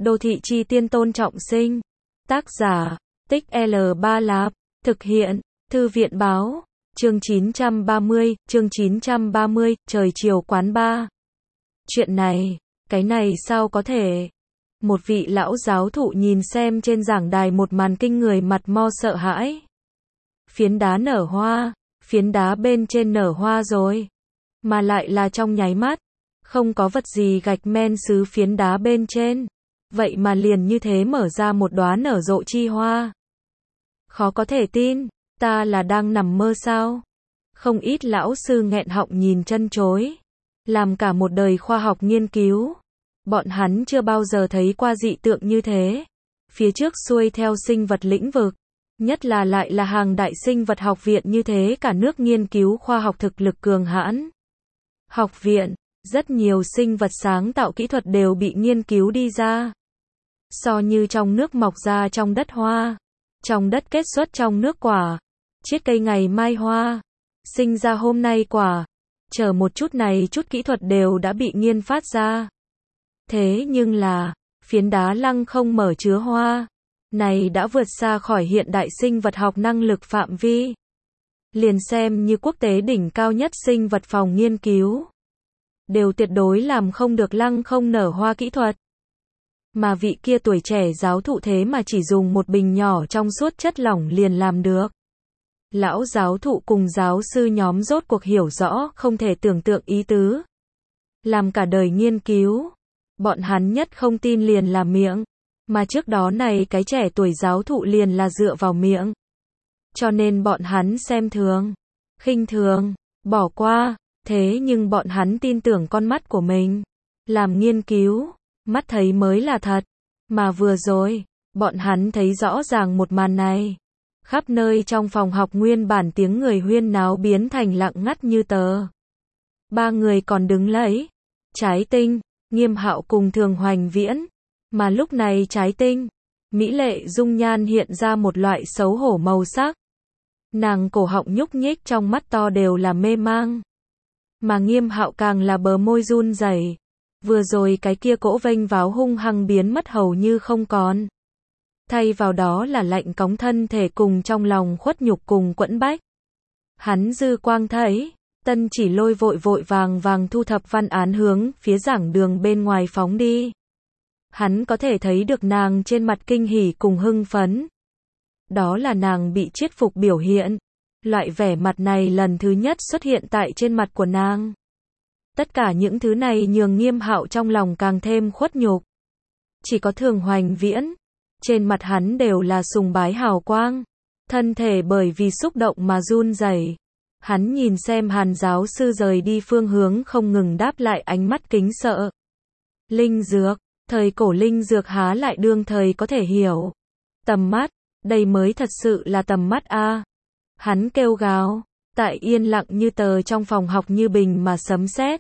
Đô thị chi tiên Tôn Trọng Sinh. Tác giả, Tích L3 Lạp. Thực hiện, Thư viện báo. Chương 930, trời chiều quán ba. Chuyện này, cái này sao có thể? Một vị lão giáo thụ nhìn xem trên giảng đài một màn kinh người mặt mo sợ hãi. Phiến đá nở hoa, phiến đá bên trên nở hoa rồi. Mà lại là trong nháy mắt. Không có vật gì gạch men xứ phiến đá bên trên. Vậy mà liền như thế mở ra một đóa nở rộ chi hoa. Khó có thể tin, ta là đang nằm mơ sao? Không ít lão sư nghẹn họng nhìn chân chối. Làm cả một đời khoa học nghiên cứu. Bọn hắn chưa bao giờ thấy qua dị tượng như thế. Phía trước xuôi theo sinh vật lĩnh vực. Nhất là lại là hàng đại sinh vật học viện như thế, cả nước nghiên cứu khoa học thực lực cường hãn. Học viện, rất nhiều sinh vật sáng tạo kỹ thuật đều bị nghiên cứu đi ra. So như trong nước mọc ra trong đất hoa, trong đất kết xuất trong nước quả, chiết cây ngày mai hoa, sinh ra hôm nay quả, chờ một chút này chút kỹ thuật đều đã bị nghiên phát ra. Thế nhưng là, phiến đá lăng không mở chứa hoa, này đã vượt xa khỏi hiện đại sinh vật học năng lực phạm vi. Liền xem như quốc tế đỉnh cao nhất sinh vật phòng nghiên cứu, đều tuyệt đối làm không được lăng không nở hoa kỹ thuật. Mà vị kia tuổi trẻ giáo thụ thế mà chỉ dùng một bình nhỏ trong suốt chất lỏng liền làm được. Lão giáo thụ cùng giáo sư nhóm rốt cuộc hiểu rõ không thể tưởng tượng ý tứ. Làm cả đời nghiên cứu, bọn hắn nhất không tin liền là miệng. Mà trước đó này cái trẻ tuổi giáo thụ liền là dựa vào miệng. Cho nên bọn hắn xem thường, khinh thường, bỏ qua. Thế nhưng bọn hắn tin tưởng con mắt của mình. Làm nghiên cứu, mắt thấy mới là thật. Mà vừa rồi, bọn hắn thấy rõ ràng một màn này. Khắp nơi trong phòng học nguyên bản tiếng người huyên náo biến thành lặng ngắt như tờ. Ba người còn đứng lấy. Trái Tinh, Nghiêm Hạo cùng Thường Hoành Viễn. Mà lúc này Trái Tinh, mỹ lệ dung nhan hiện ra một loại xấu hổ màu sắc. Nàng cổ họng nhúc nhích, trong mắt to đều là mê mang. Mà Nghiêm Hạo càng là bờ môi run rẩy. Vừa rồi cái kia cỗ vênh váo hung hăng biến mất hầu như không còn. Thay vào đó là lạnh cóng thân thể cùng trong lòng khuất nhục cùng quẫn bách. Hắn dư quang thấy, Tân Chỉ Lôi vội vội vàng thu thập văn án hướng phía giảng đường bên ngoài phóng đi. Hắn có thể thấy được nàng trên mặt kinh hỉ cùng hưng phấn. Đó là nàng bị chiết phục biểu hiện. Loại vẻ mặt này lần thứ nhất xuất hiện tại trên mặt của nàng. Tất cả những thứ này nhường Nghiêm Hạo trong lòng càng thêm khuất nhục. Chỉ có Thường Hoành Viễn, trên mặt hắn đều là sùng bái hào quang. Thân thể bởi vì xúc động mà run rẩy. Hắn nhìn xem Hàn giáo sư rời đi phương hướng không ngừng đáp lại ánh mắt kính sợ. Linh dược, thời cổ linh dược há lại đương thời có thể hiểu. Tầm mắt, đây mới thật sự là tầm mắt a. Hắn kêu gào, tại yên lặng như tờ trong phòng học như bình mà sấm sét.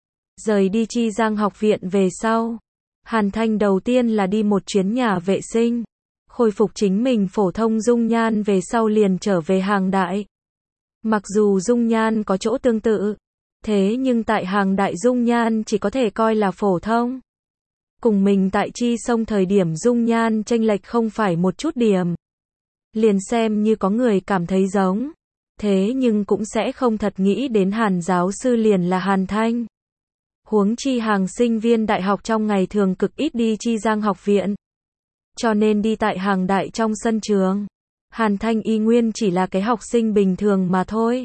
Rời đi Chi Giang học viện về sau, Hàn Thanh đầu tiên là đi một chuyến nhà vệ sinh, khôi phục chính mình phổ thông dung nhan về sau liền trở về hàng đại. Mặc dù dung nhan có chỗ tương tự, thế nhưng tại hàng đại dung nhan chỉ có thể coi là phổ thông. Cùng mình tại Chi Sông thời điểm dung nhan chênh lệch không phải một chút điểm. Liền xem như có người cảm thấy giống, thế nhưng cũng sẽ không thật nghĩ đến Hàn giáo sư liền là Hàn Thanh. Huống chi hàng sinh viên đại học trong ngày thường cực ít đi Chi Giang học viện. Cho nên đi tại hàng đại trong sân trường, Hàn Thanh y nguyên chỉ là cái học sinh bình thường mà thôi.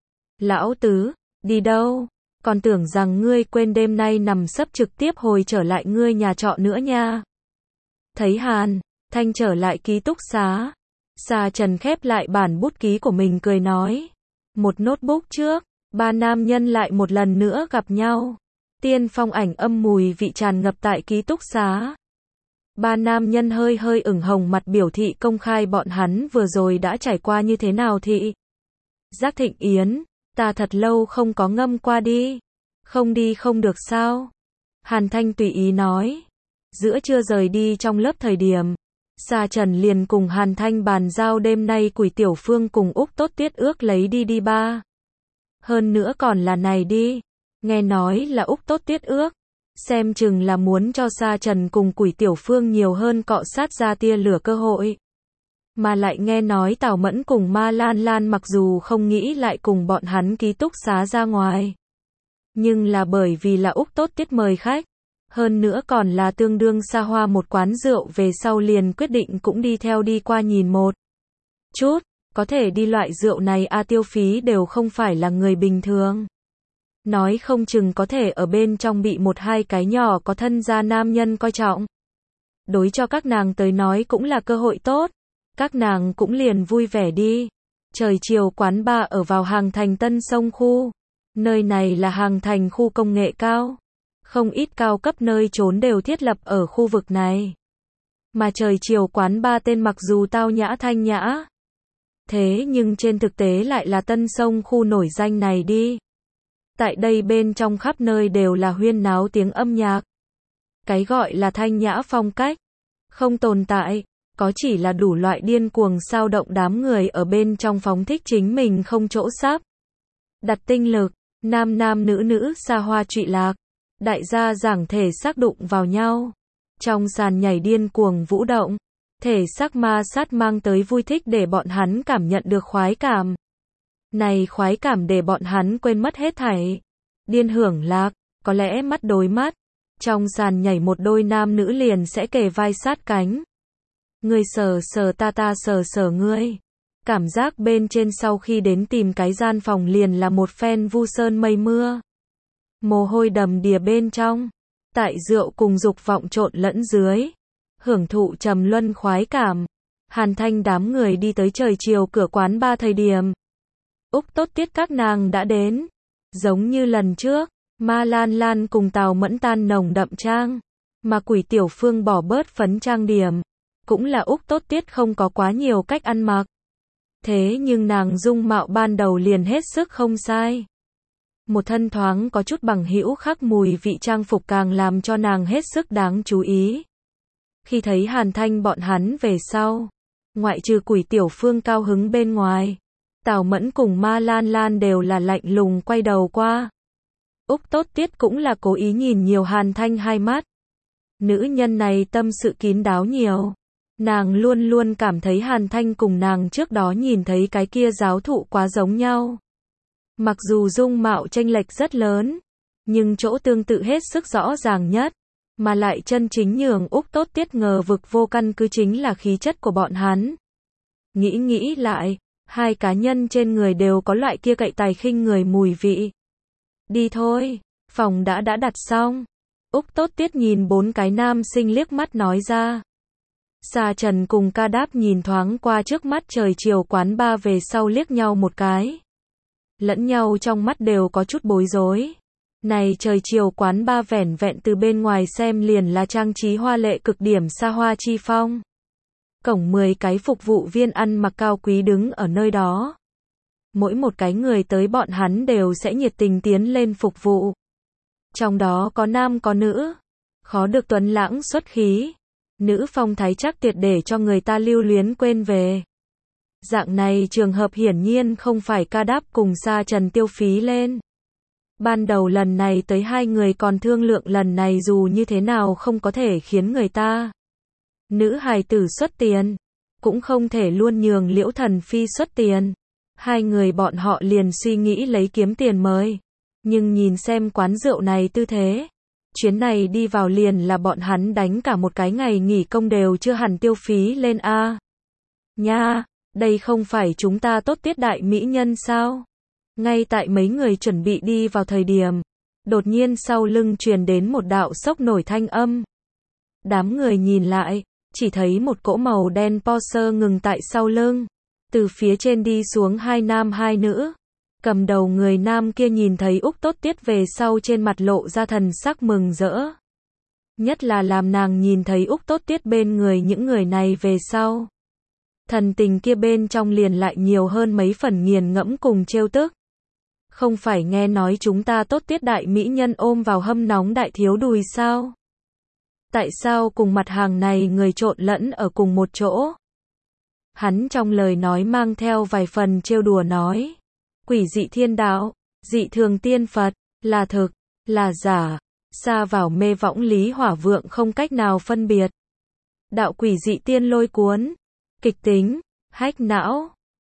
Lão tứ, đi đâu? Còn tưởng rằng ngươi quên đêm nay nằm sấp trực tiếp hồi trở lại ngươi nhà trọ nữa nha. Thấy Hàn Thanh trở lại ký túc xá, Sa Trần khép lại bản bút ký của mình cười nói. Một notebook trước, ba nam nhân lại một lần nữa gặp nhau. Tiên phong ảnh âm mùi vị tràn ngập tại ký túc xá. Ba nam nhân hơi hơi ửng hồng mặt biểu thị công khai bọn hắn vừa rồi đã trải qua như thế nào thị. Giác Thịnh Yến, ta thật lâu không có ngâm qua đi. Không đi không được sao? Hàn Thanh tùy ý nói. Giữa trưa rời đi trong lớp thời điểm, Sa Trần liền cùng Hàn Thanh bàn giao đêm nay Quỷ Tiểu Phương cùng Úc Tốt Tiết ước lấy đi ba. Hơn nữa còn là này đi. Nghe nói là Úc Tốt Tiết ước. Xem chừng là muốn cho Sa Trần cùng Quỷ Tiểu Phương nhiều hơn cọ sát ra tia lửa cơ hội. Mà lại nghe nói Tào Mẫn cùng Ma Lan Lan mặc dù không nghĩ lại cùng bọn hắn ký túc xá ra ngoài. Nhưng là bởi vì là Úc Tốt Tiết mời khách. Hơn nữa còn là tương đương xa hoa một quán rượu, về sau liền quyết định cũng đi theo đi qua nhìn một chút. Có thể đi loại rượu này tiêu phí đều không phải là người bình thường. Nói không chừng có thể ở bên trong bị một hai cái nhỏ có thân gia nam nhân coi trọng. Đối cho các nàng tới nói cũng là cơ hội tốt. Các nàng cũng liền vui vẻ đi. Trời chiều quán bar ở vào Hàng Thành Tân Sông khu. Nơi này là Hàng Thành khu công nghệ cao. Không ít cao cấp nơi trốn đều thiết lập ở khu vực này. Mà trời chiều quán bar tên mặc dù tao nhã thanh nhã. Thế nhưng trên thực tế lại là Tân Sông khu nổi danh này đi. Tại đây bên trong khắp nơi đều là huyên náo tiếng âm nhạc. Cái gọi là thanh nhã phong cách không tồn tại, có chỉ là đủ loại điên cuồng sao động đám người ở bên trong phóng thích chính mình không chỗ sắp đặt tinh lực, nam nam nữ nữ xa hoa trụy lạc, đại gia giảng thể xác đụng vào nhau, trong sàn nhảy điên cuồng vũ động, thể xác ma sát mang tới vui thích để bọn hắn cảm nhận được khoái cảm. Này khoái cảm để bọn hắn quên mất hết thảy, điên hưởng lạc, có lẽ mắt đối mắt, trong sàn nhảy một đôi nam nữ liền sẽ kề vai sát cánh. Ngươi sờ sờ ta sờ sờ ngươi. Cảm giác bên trên sau khi đến tìm cái gian phòng liền là một phen vu sơn mây mưa. Mồ hôi đầm đìa bên trong, tại rượu cùng dục vọng trộn lẫn dưới, hưởng thụ trầm luân khoái cảm. Hàn Thanh đám người đi tới trời chiều cửa quán ba thời điểm Úc Tốt Tiết các nàng đã đến. Giống như lần trước, Ma Lan Lan cùng Tào Mẫn tan nồng đậm trang, mà Quỷ Tiểu Phương bỏ bớt phấn trang điểm. Cũng là Úc Tốt Tiết không có quá nhiều cách ăn mặc. Thế nhưng nàng dung mạo ban đầu liền hết sức không sai. Một thân thoáng có chút bằng hữu khắc mùi vị trang phục càng làm cho nàng hết sức đáng chú ý. Khi thấy Hàn Thanh bọn hắn về sau, ngoại trừ Quỷ Tiểu Phương cao hứng bên ngoài, Tào Mẫn cùng Ma Lan Lan đều là lạnh lùng quay đầu qua. Úc Tốt Tiết cũng là cố ý nhìn nhiều Hàn Thanh hai mắt. Nữ nhân này tâm sự kín đáo nhiều. Nàng luôn luôn cảm thấy Hàn Thanh cùng nàng trước đó nhìn thấy cái kia giáo thụ quá giống nhau. Mặc dù dung mạo chênh lệch rất lớn, nhưng chỗ tương tự hết sức rõ ràng nhất, mà lại chân chính nhường Úc Tốt Tiết ngờ vực vô căn cứ chính là khí chất của bọn hắn. Nghĩ lại, hai cá nhân trên người đều có loại kia cậy tài khinh người mùi vị. Đi thôi, phòng đã đặt xong. Úc Tốt Tiết nhìn bốn cái nam sinh liếc mắt nói ra. Sa Trần cùng Ca Đáp nhìn thoáng qua trước mắt trời chiều quán ba về sau liếc nhau một cái. Lẫn nhau trong mắt đều có chút bối rối. Này trời chiều quán ba vẻn vẹn từ bên ngoài xem liền là trang trí hoa lệ cực điểm xa hoa chi phong. Cổng 10 cái phục vụ viên ăn mặc cao quý đứng ở nơi đó. Mỗi một cái người tới bọn hắn đều sẽ nhiệt tình tiến lên phục vụ. Trong đó có nam có nữ. Khó được tuấn lãng xuất khí. Nữ phong thái chắc tuyệt để cho người ta lưu luyến quên về. Dạng này trường hợp hiển nhiên không phải Ca Đáp cùng Sa Trần tiêu phí lên. Ban đầu lần này tới hai người còn thương lượng lần này dù như thế nào không có thể khiến người ta nữ hài tử xuất tiền, cũng không thể luôn nhường Liễu Thần Phi xuất tiền. Hai người bọn họ liền suy nghĩ lấy kiếm tiền mới. Nhưng nhìn xem quán rượu này tư thế, chuyến này đi vào liền là bọn hắn đánh cả một cái ngày nghỉ công đều chưa hẳn tiêu phí lên a. Nha, đây không phải chúng ta Tốt Tiết đại mỹ nhân sao? Ngay tại mấy người chuẩn bị đi vào thời điểm, đột nhiên sau lưng truyền đến một đạo sốc nổi thanh âm. Đám người nhìn lại, chỉ thấy một cỗ màu đen Porsche ngừng tại sau lưng. Từ phía trên đi xuống hai nam hai nữ. Cầm đầu người nam kia nhìn thấy Úc Tốt Tiết về sau trên mặt lộ ra thần sắc mừng rỡ. Nhất là làm nàng nhìn thấy Úc Tốt Tiết bên người những người này về sau. Thần tình kia bên trong liền lại nhiều hơn mấy phần nghiền ngẫm cùng trêu tức. Không phải nghe nói chúng ta Tốt Tiết đại mỹ nhân ôm vào hâm nóng đại thiếu đùi sao? Tại sao cùng mặt hàng này người trộn lẫn ở cùng một chỗ? Hắn trong lời nói mang theo vài phần trêu đùa nói. Quỷ dị thiên đạo, dị thường tiên Phật, là thực, là giả. sa vào mê võng Lý Hỏa Vượng không cách nào phân biệt. Đạo quỷ dị tiên lôi cuốn, kịch tính, hack não.